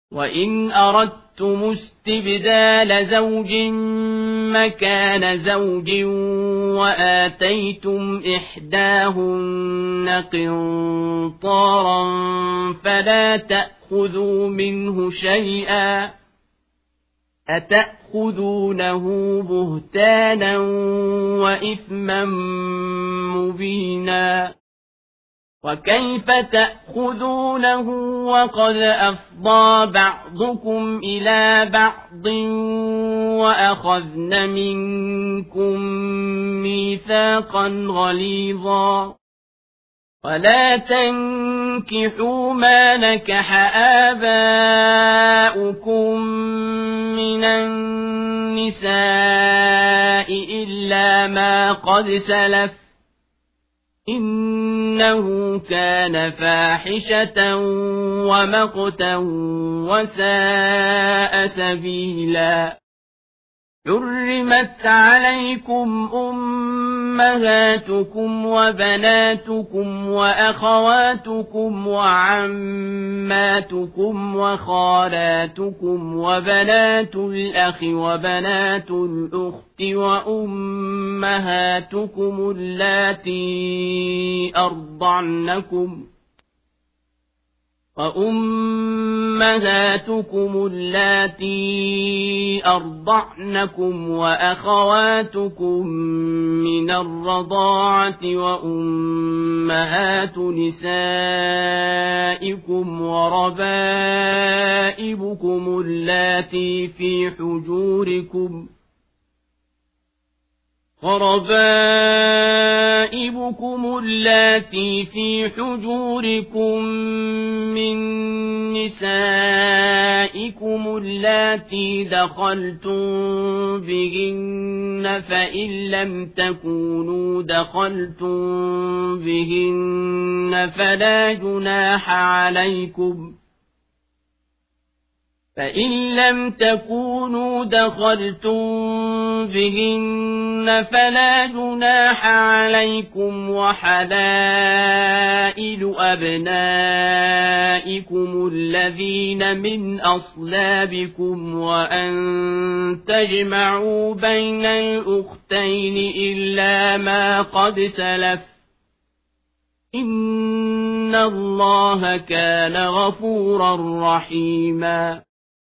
وإن أردتم استبدال زوج مكان زوج وآتيتم إحداهن قنطارا فلا تأخذوا منه شيئا أتأخذونه بهتانا وإثما مبينا وكيف تأخذونه وقد أفضى بعضكم إلى بعض وأخذن منكم ميثاقا غليظا ولا تنكحوا ما نكح آباؤكم من النساء إلا ما قد سلف إنه كان فاحشة ومقتا وساء سبيلا حرمت عليكم أمهاتكم وبناتكم وأخواتكم وعماتكم وخالاتكم وبنات الأخ وبنات الأخت وأمهاتكم اللاتي أرضعنكم وأخواتكم من الرضاعة وأمهات نسائكم وربائبكم اللاتي في حجوركم من نسائكم اللاتي دخلتم بهن فإن لم تكونوا دخلتم بهن فلا جناح عليكم وحلائل أبنائكم الذين من أصلابكم وأن تجمعوا بين الأختين إلا ما قد سلف إن الله كان غفورا رحيما